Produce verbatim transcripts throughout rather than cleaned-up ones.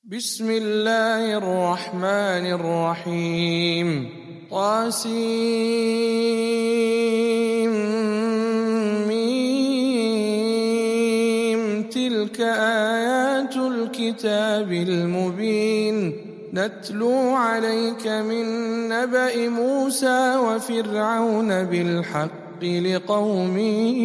بسم الله الرحمن الرحيم. طاسيم تلك آيات الكتاب المبين نتلو عليك من نبأ موسى وفرعون بالحق لقوم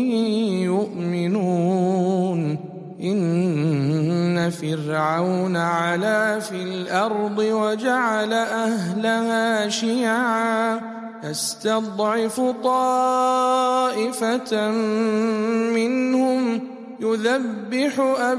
يؤمنون. إن فرعون علا في الأرض وجعل أهلها شيعا يستضعف طائفة منهم يذبح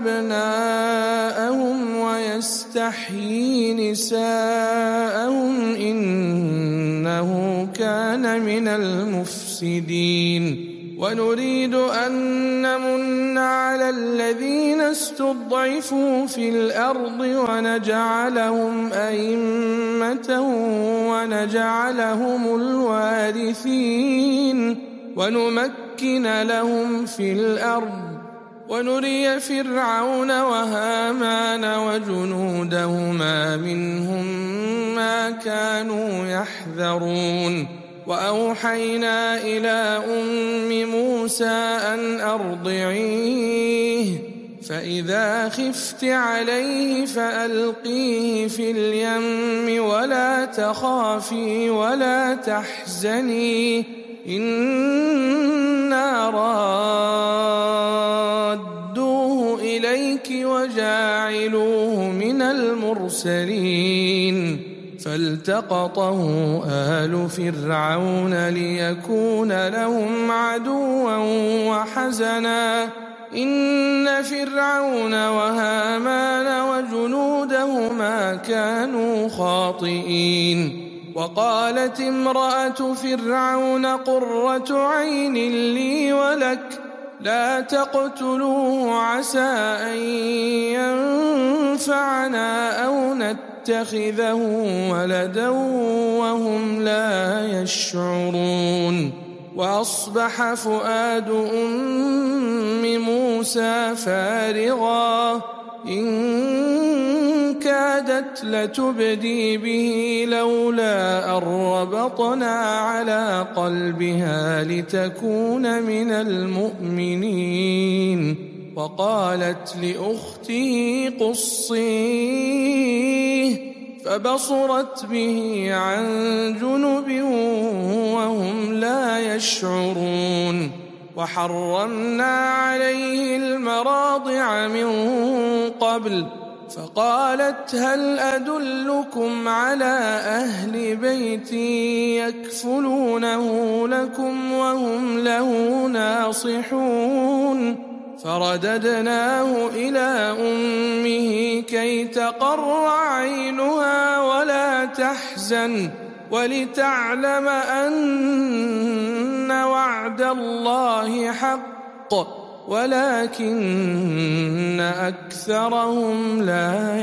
أبناءهم ويستحيي نساءهم إنه كان من المفسدين. ونريد أن نمن على الذين استضعفوا في الأرض ونجعلهم أئمة ونجعلهم الوارثين ونمكن لهم في الأرض ونري فرعون وهامان وجنودهما منهم ما كانوا يحذرون. وأوحينا إلى أم موسى أن أرضعيه فإذا خفت عليه فألقيه في اليم ولا تخافي ولا تحزني إنا رادوه إليك وجاعلوه من المرسلين. فالتقطه آل فرعون ليكون لهم عدوا وحزنا إن فرعون وهامان وجنودهما كانوا خاطئين. وقالت امرأة فرعون قرة عين لي ولك لا تقتلوه عسى أن ينفعنا أو نتخذه ولدا وهم لا يشعرون. وأصبح فؤاد أم موسى فارغا إن كادت لتبدي به لولا أن ربطنا على قلبها لتكون من المؤمنين. وقالت لأخته قصيه فبصرت به عن جنب وهم لا يشعرون. وحرمنا عليه المراضع من قبل فقالت هل أدلكم على أهل بيت يكفلونه لكم وهم له ناصحون. فرددناه إلى أمه كي تقر عينها ولا تحزن ولتعلم أن وعد الله حق ولكن أكثرهم لا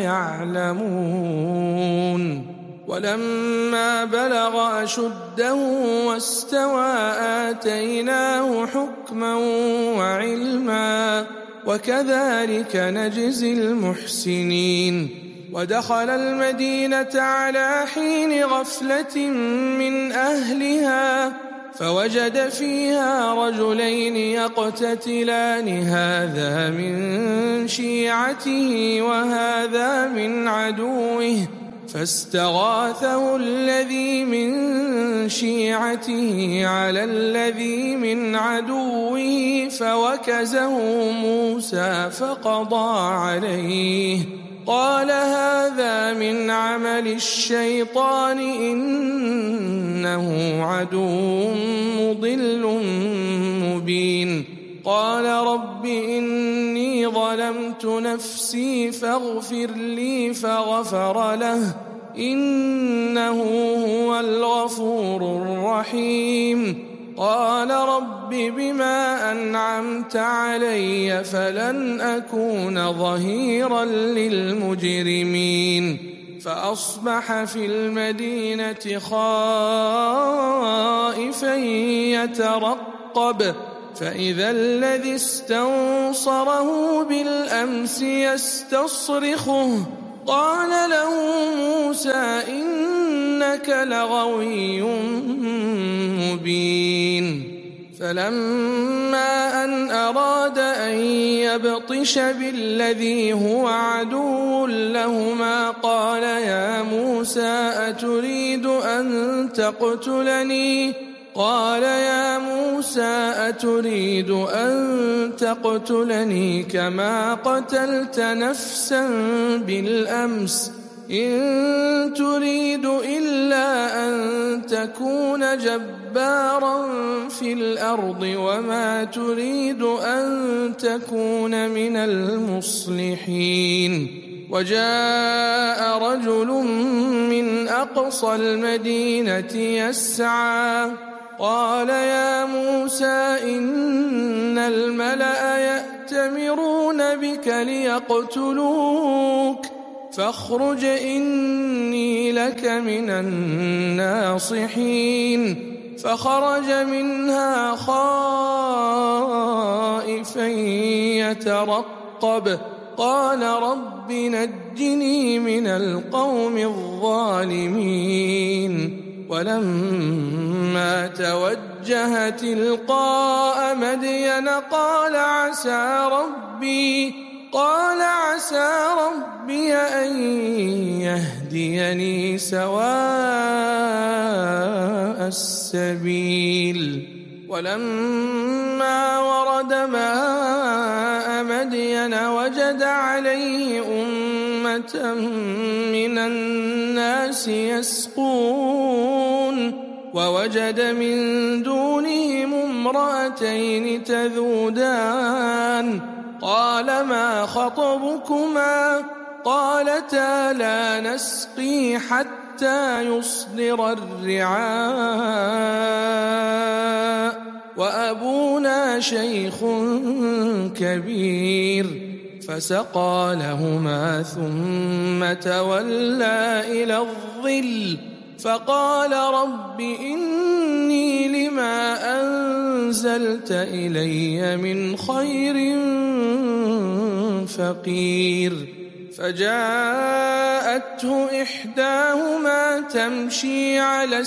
يعلمون. ولما بلغ أشده واستوى آتيناه حكما وعلما وكذلك نجزي المحسنين. ودخل المدينة على حين غفلة من أهلها فوجد فيها رجلين يقتتلان هذا من شيعته وهذا من عدوه فاستغاثه الذي من شيعته على الذي من عدوه فوكزه موسى فقضى عليه قال هذا من عمل الشيطان إنه عدو مضل مبين. قال رب إني ظلمت نفسي فاغفر لي فغفر له إنه هو الغفور الرحيم. قال رب بما أنعمت علي فلن أكون ظهيرا للمجرمين. فأصبح في المدينة خائفا يترقب فإذا الذي استنصره بالأمس يستصرخه قال له موسى إنك لغوي مبين فلما أن أراد أن يبطش بالذي هو عدو لهما قال يا موسى أتريد أن تقتلني قال يا موسى أتريد أن تقتلني كما قتلت نفسا بالأمس إن تريد إلا أن تكون جبارا في الأرض وما تريد أن تكون من المصلحين وجاء رجل من أقصى المدينة يسعى قال يا موسى إن الملأ يأتمرون بك ليقتلوك فاخرج إني لك من الناصحين فخرج منها خائفا يترقب قال رب نجني من القوم الظالمين ولما توجه تلقاء مدين قال عسى ربي قال عسى ربي أن يهديني سواء السبيل ولما ورد ماء مدين وجد عليه أمة من الناس يسقون ووجد من دونهم امرأتين تذودان قال ما خطبكما قالتا لا نسقي حتى يصدر الرعاء وأبونا شيخ كبير فسقى لهما ثم تولى إلى الظل فقال رب إني لما أنزلت إلي من خير فقير فجاءته إحداهما تمشي على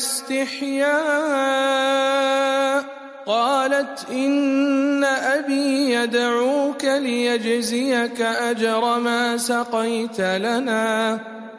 استحياء قالت إن أبي يدعوك ليجزيك أجر ما سقيت لنا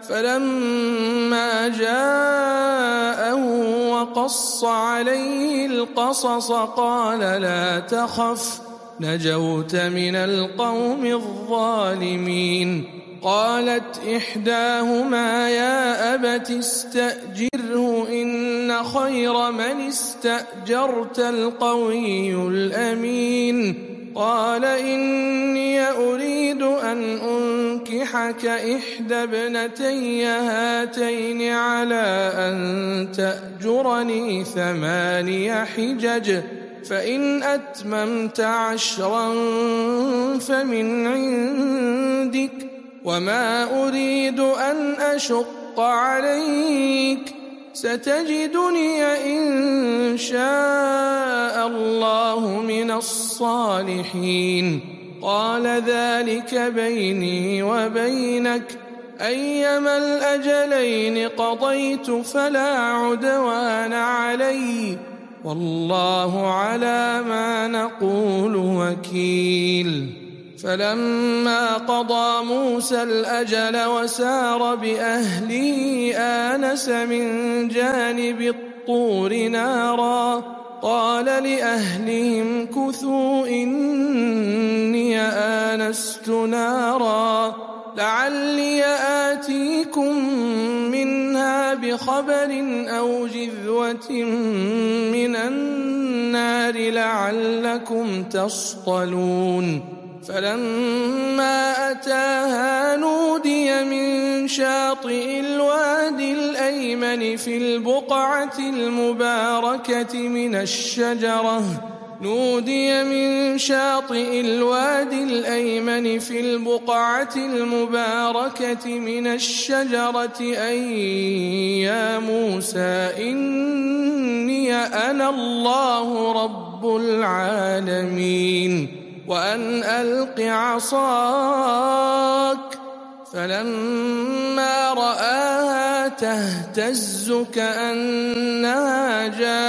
فلما جاءه وقص عليه القصص قال لا تخف نجوت من القوم الظالمين قالت إحداهما يا أبت استأجره إن خير من استأجرت القوي الأمين قال إني أريد أن أنكحك إحدى ابنتي هاتين على أن تأجرني ثماني حجج فإن أتممت عشرا فمن عندك وما أريد أن أشق عليك ستجدني إن شاء الله من الصالحين قال ذلك بيني وبينك أيما الأجلين قضيت فلا عدوان علي والله على ما نقول وكيل فلما قضى موسى الأجل وسار بأهله آنس من جانب الطور نارا قال لأهلهم كثوا إني آنست نارا لعلي آتيكم منها بخبر أو جذوة من النار لعلكم تصطلون فلما أتاها نودي من شاطئ الوادي الأيمن في البقعة المباركة من الشجرة نودي من شاطئ الوادي الأيمن في البقعة المباركة من الشجرة أن يا موسى إني أنا الله رب العالمين وأن ألق عصاك فلما رآها تهتز كأنها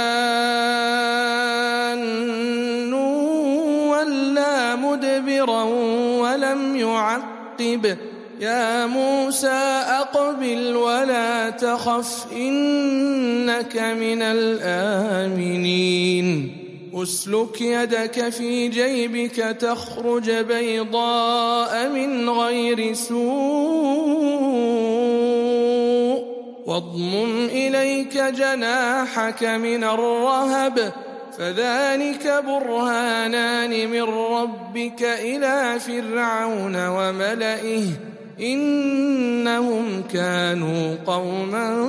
جان ولا مدبرا ولم يعقب يا موسى أقبل ولا تخف إنك من الآمنين أسلك يدك في جيبك تخرج بيضاء من غير سوء واضمم إليك جناحك من الرهب فذلك برهانان من ربك إلى فرعون وملئه إنهم كانوا قوما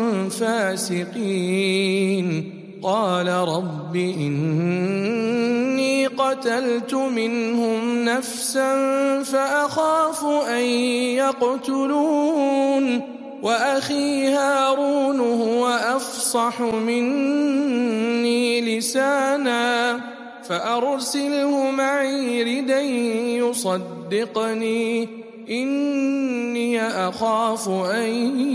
فاسقين قال رب إني قتلت منهم نفسا فأخاف أن يقتلون وأخي هارون هو أفصح مني لسانا فأرسله معي ردا يصدقني إني أخاف أن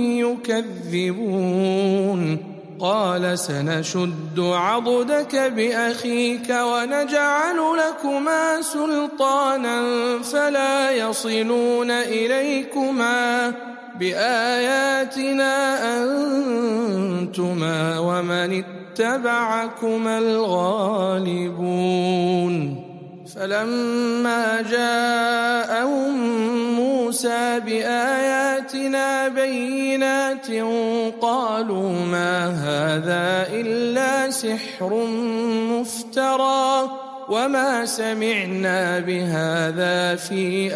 يكذبون قال سنشد عضدك بأخيك ونجعل لكما سلطانا فلا يصلون إليكما بآياتنا أنتما ومن اتبعكما الغالبون فلما جاءهم موسى بآياتنا بينات قالوا ما هذا إلا سحر مفترى وما سمعنا بهذا في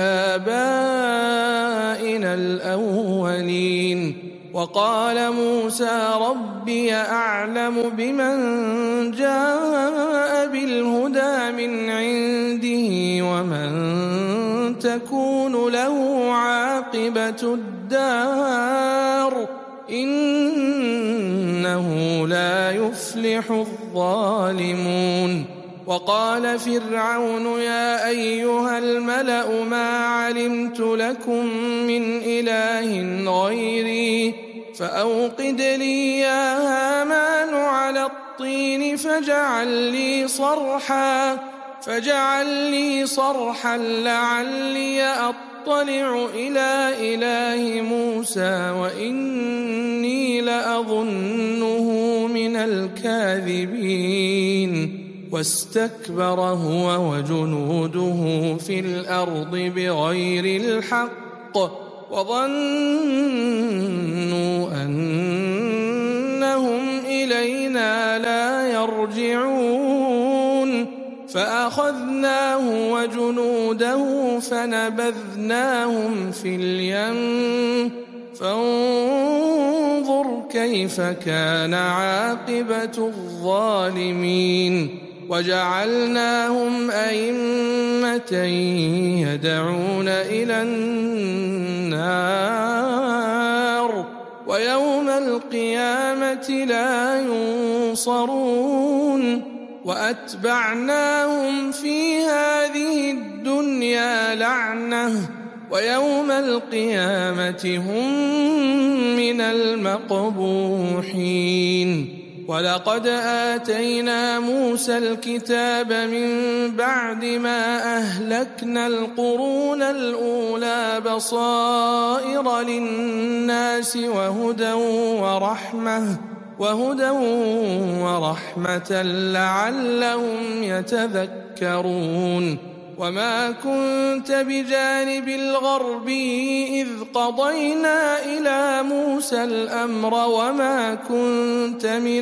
آبائنا الأولين وقال موسى ربي أعلم بمن جاء بالهدى من عنده ومن تكون له عاقبة الدار إنه لا يفلح الظالمون وقال فرعون يا أيها الملأ ما علمت لكم من إله غيري فأوقد لي يا هامان على الطين فاجعل لي صرحا فاجعل لي صرحا لعلي أطلع إلى إله موسى وإني لأظنه من الكاذبين واستكبر هو وجنوده في الأرض بغير الحق وظنوا أنهم إلينا لا يرجعون فأخذناه وجنوده فنبذناهم في اليم فانظر كيف كان عاقبة الظالمين وجعلناهم أئمة يدعون إلى النار ويوم القيامة لا ينصرون وأتبعناهم في هذه الدنيا لعنة ويوم القيامة هم من المقبوحين ولقد آتينا موسى الكتاب من بعد ما أهلكنا القرون الأولى بصائر للناس وهدى ورحمة وهدى ورحمة لعلهم يتذكرون وما كنت بجانب الغربي إذ قضينا إلى موسى الأمر وما كنت من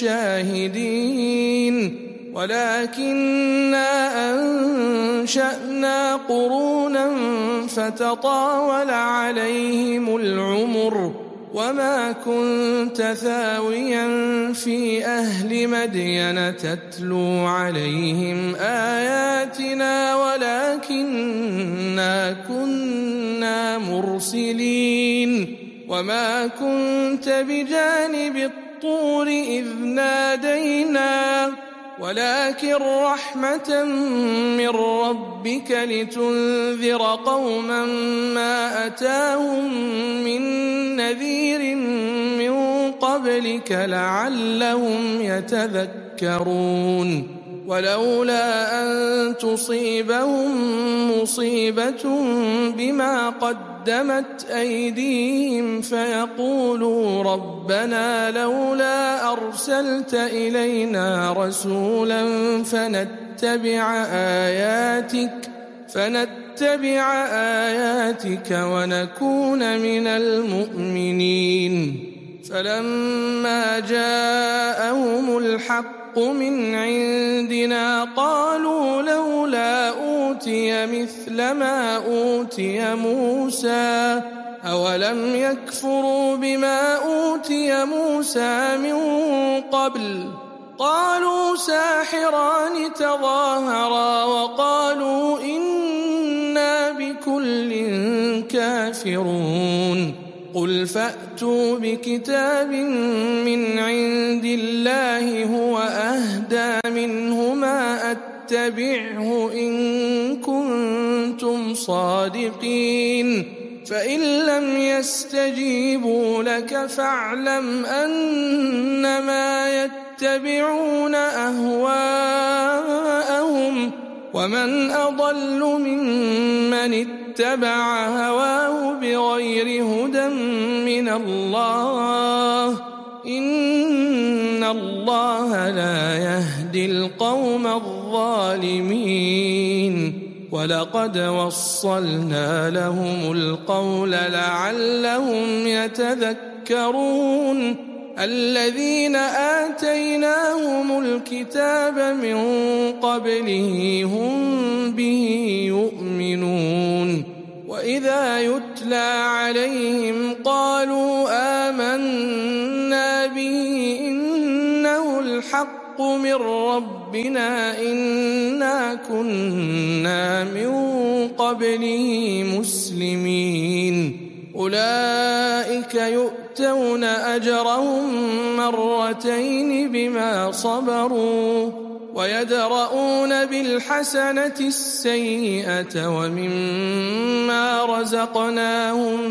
الشاهدين ولكننا أنشأنا قرونا فتطاول عليهم العمر وما كنت ثاويا في أهل مدين تتلو عليهم آياتنا ولكننا كنا مرسلين وما كنت بجانب الطور إذ نادينا ولكن رحمة من ربك لتنذر قوما ما أتاهم من نذير من قبلك لعلهم يتذكرون ولولا أن تصيبهم مصيبة بما قدمت أيديهم فيقولوا ربنا لولا أرسلت إلينا رسولا فنتبع آياتك فنتبع آياتك ونكون من المؤمنين فلما جاءهم الحق من عندنا قالوا لولا أوتي مثل ما أوتي موسى أولم يكفروا بما أوتي موسى من قبل قالوا ساحران تظاهرا وقالوا إنا بكل كافرون قل فأتوا بكتاب من عند الله هو أهدى منهما أتبعه إن كنتم صادقين فإن لم يستجيبوا لك فاعلم أنما يتبعون أهواءهم ومن أضل ممن اتبع هواه بغير هدى من الله إن الله لا يهدي القوم الظالمين ولقد وصلنا لهم القول لعلهم يتذكرون الذين آتيناهم الكتاب من قبله هم به يؤمنون وإذا يتلى عليهم قالوا آمنا به إنه الحق من ربنا إنا كنا من قبله مسلمين أولئك يؤتون أجرهم مرتين بما صبروا ويدرؤون بالحسنة السيئة ومما رزقناهم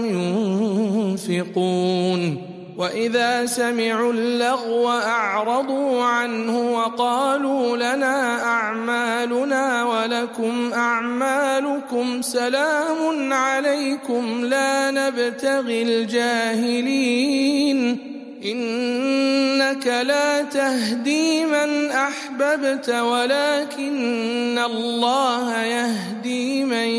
ينفقون وإذا سمعوا اللغو أعرضوا عنه وقالوا لنا أعمالنا ولكم أعمالكم سلام عليكم لا نبتغي الجاهلين إنك لا تهدي من أحببت ولكن الله يهدي من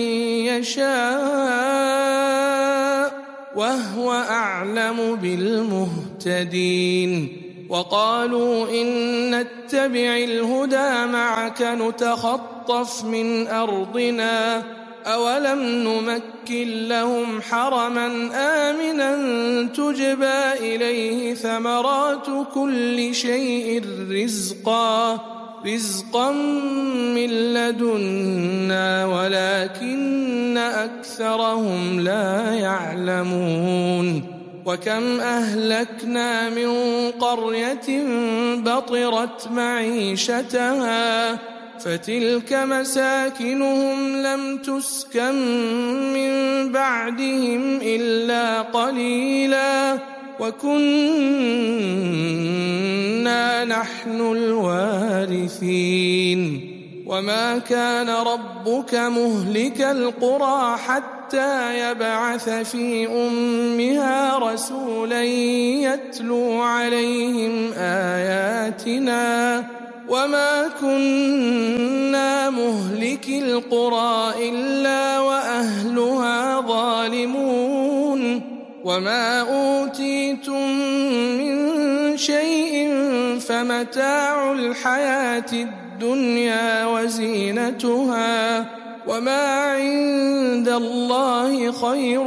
يشاء وهو أعلم بالمهتدين وقالوا إن نتبع الهدى معك نتخطف من أرضنا أولم نمكن لهم حرما آمنا تجبى إليه ثمرات كل شيء رزقا رزقا من لدنا ولكن أكثرهم لا يعلمون وكم أهلكنا من قرية بطرت معيشتها فتلك مساكنهم لم تسكن من بعدهم إلا قليلا وكنا نحن الوارثين وما كان ربك مهلك القرى حتى يبعث في أمها رسولا يتلو عليهم آياتنا وما كنا مهلك القرى إلا وأهلها ظالمون وما أوتيتم من شيء فمتاع الحياة الدنيا وزينتها وما عند الله خير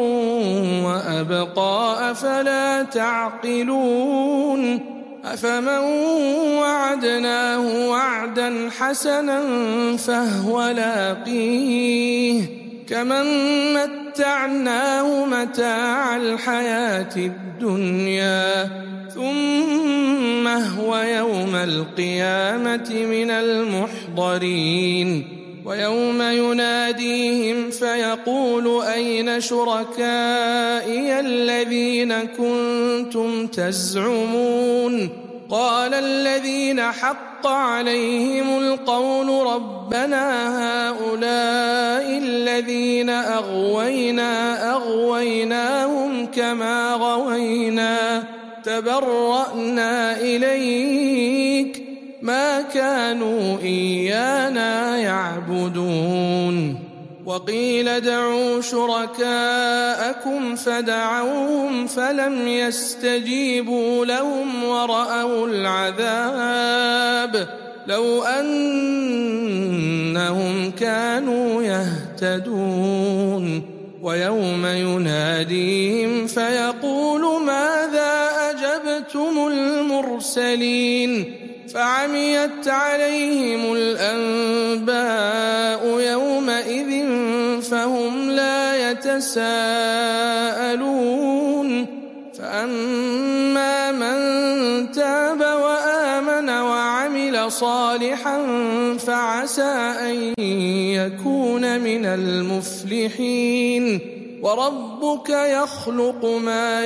وأبقى أفلا تعقلون أفمن وعدناه وعدا حسنا فهو لاقيه كمن مت متعناه متاع الحياة الدنيا ثم هو يوم القيامة من المحضرين ويوم يناديهم فيقول أين شركائي الذين كنتم تزعمون قال الذين حق عليهم القول ربنا هؤلاء الذين أغوينا أغويناهم كما غوينا تبرأنا إليك ما كانوا إيانا يعبدون وقيل ادعوا شركاءكم فدعوهم فلم يستجيبوا لهم ورأوا العذاب لو أنهم كانوا يهتدون ويوم يناديهم فيقول ماذا أجبتم المرسلين فعميت عليهم الأنباء يومئذ فهم لا يتساءلون فأما من تاب وآمن وعمل صالحا فعسى أن يكون من المفلحين وربك يخلق ما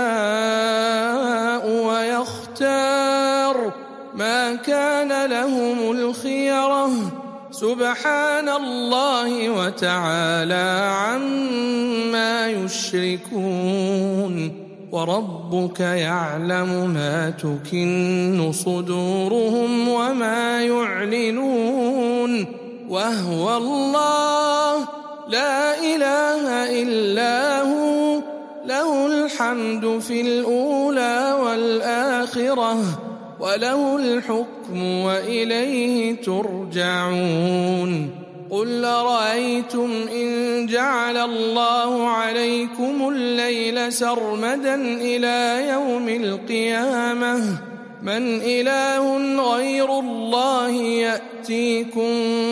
يشاء ويختار ما كان لهم الخيرة سبحان الله وتعالى عما يشركون وربك يعلم ما تكن صدورهم وما يعلنون وهو الله لا إله إلا هو له الحمد في الأولى والآخرة وله الحكم وإليه ترجعون قل أرأيتم إن جعل الله عليكم الليل سرمدا إلى يوم القيامة من إله غير الله يأتيكم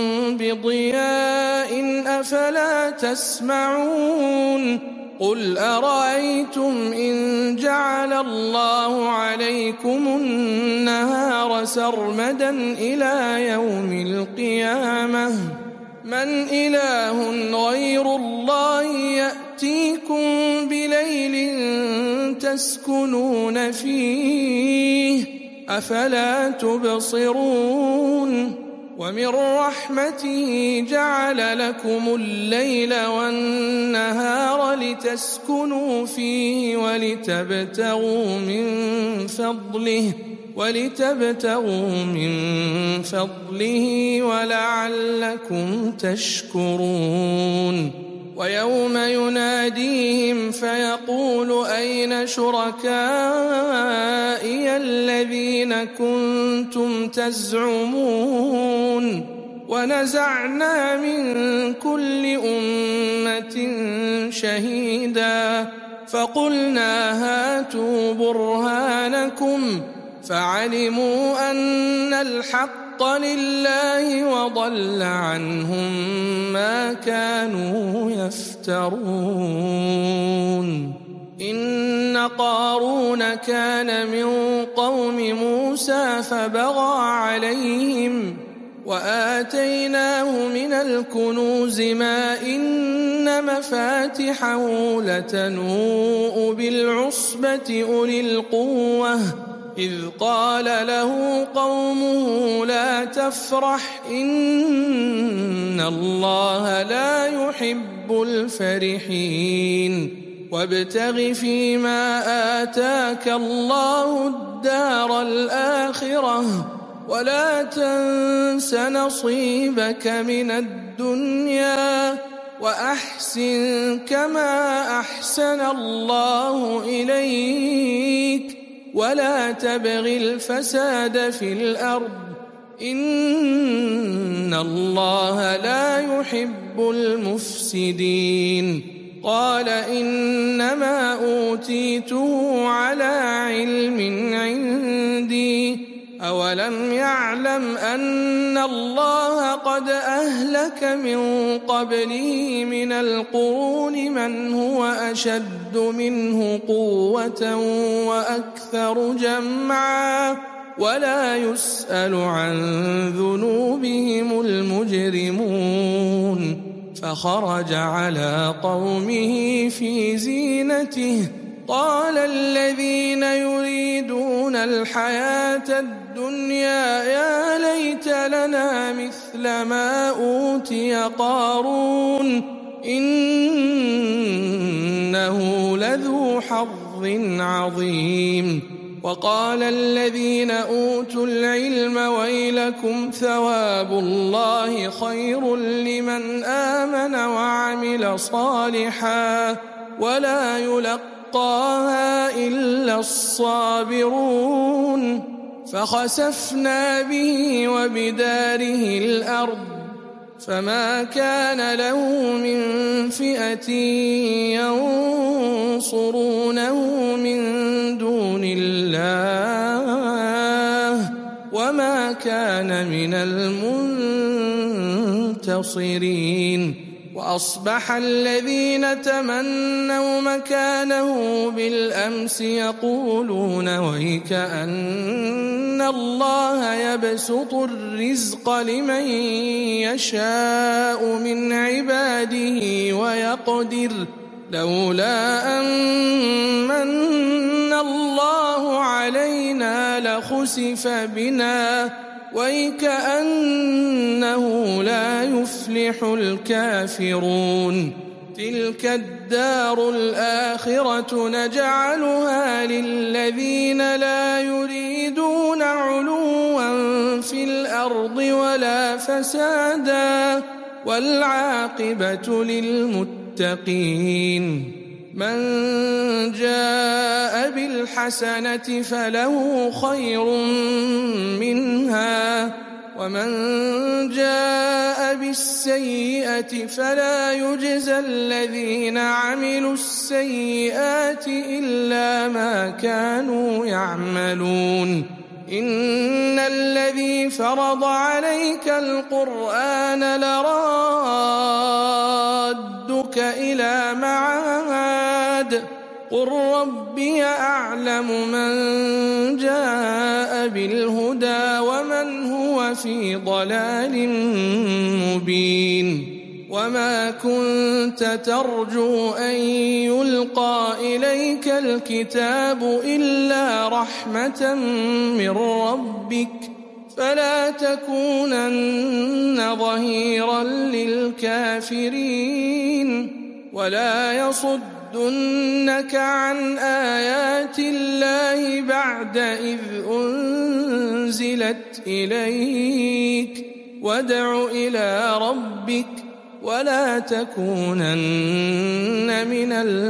بضياء أفلا تسمعون قل أرأيتم إن جعل الله عليكم النهار سرمدا إلى يوم القيامة من إله غير الله يأتيكم بليل تسكنون فيه أفلا تبصرون ومن رحمته جعل لكم الليل والنهار لتسكنوا فيه ولتبتغوا من فضله ولتبتغوا من فضله ولعلكم تشكرون ويوم يناديهم فيقول أين شركائي الذين كنتم تزعمون ونزعنا من كل أمة شهيدا فقلنا هاتوا برهانكم فعلموا أن الحق لله وضل عنهم ما كانوا يفترون إن قارون كان من قوم موسى فبغى عليهم وآتيناه من الكنوز ما إن مفاتحه لتنوء بالعصبة أولي القوة إذ قال له قومه لا تفرح إن الله لا يحب الفرحين وابتغ فيما آتاك الله الدار الآخرة ولا تنس نصيبك من الدنيا وأحسن كما أحسن الله إليك ولا تبغ الفساد في الأرض إن الله لا يحب المفسدين قال إنما أوتيته على علم عندي أولم يعلم أن الله قد أهلك من قبله من القرون من هو أشد منه قوة وأكثر جمعا ولا يسأل عن ذنوبهم المجرمون فخرج على قومه في زينته قال الذين يريدون الحياة الدنيا يا ليت لنا مثل ما أوتي قارون إنه لذو حظ عظيم وقال الذين أوتوا العلم ويلكم ثواب الله خير لمن آمن وعمل صالحا ولا يلقاها إلا الصابرون فخسفنا به وبداره الأرض فما كان له من فئة ينصرونه من دون الله وما كان من المنتصرين وأصبح الذين تمنوا مكانه بالأمس يقولون ويك أن الله يبسط الرزق لمن يشاء من عباده ويقدر لولا أمن الله علينا لخسف بنا ويكأنه لا يفلح الكافرون تلك الدار الآخرة نجعلها للذين لا يريدون علوا في الأرض ولا فسادا والعاقبة للمتقين من جاء بالحسنة فله خير منها ومن جاء بالسيئة فلا يجزى الذين عملوا السيئات إلا ما كانوا يعملون إن الذي فرض عليك القرآن لرادك إلى معاد قل ربي أعلم من جاء بالهدى ومن هو في ضلال مبين وما كنت ترجو أن يلقى إليك الكتاب إلا رحمة من ربك فلا تكونن ظهيرا للكافرين ولا يصدنك عن آيات الله بعد إذ أنزلت إليك وادع إلى ربك ولا تكونن من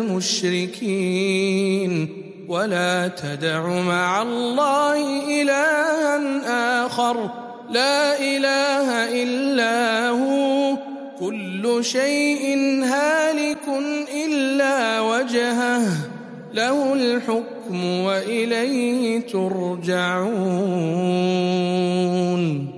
المشركين ولا تدع مع الله إلها آخر لا إله إلا هو كل شيء هالك إلا وجهه له الحكم وإليه ترجعون.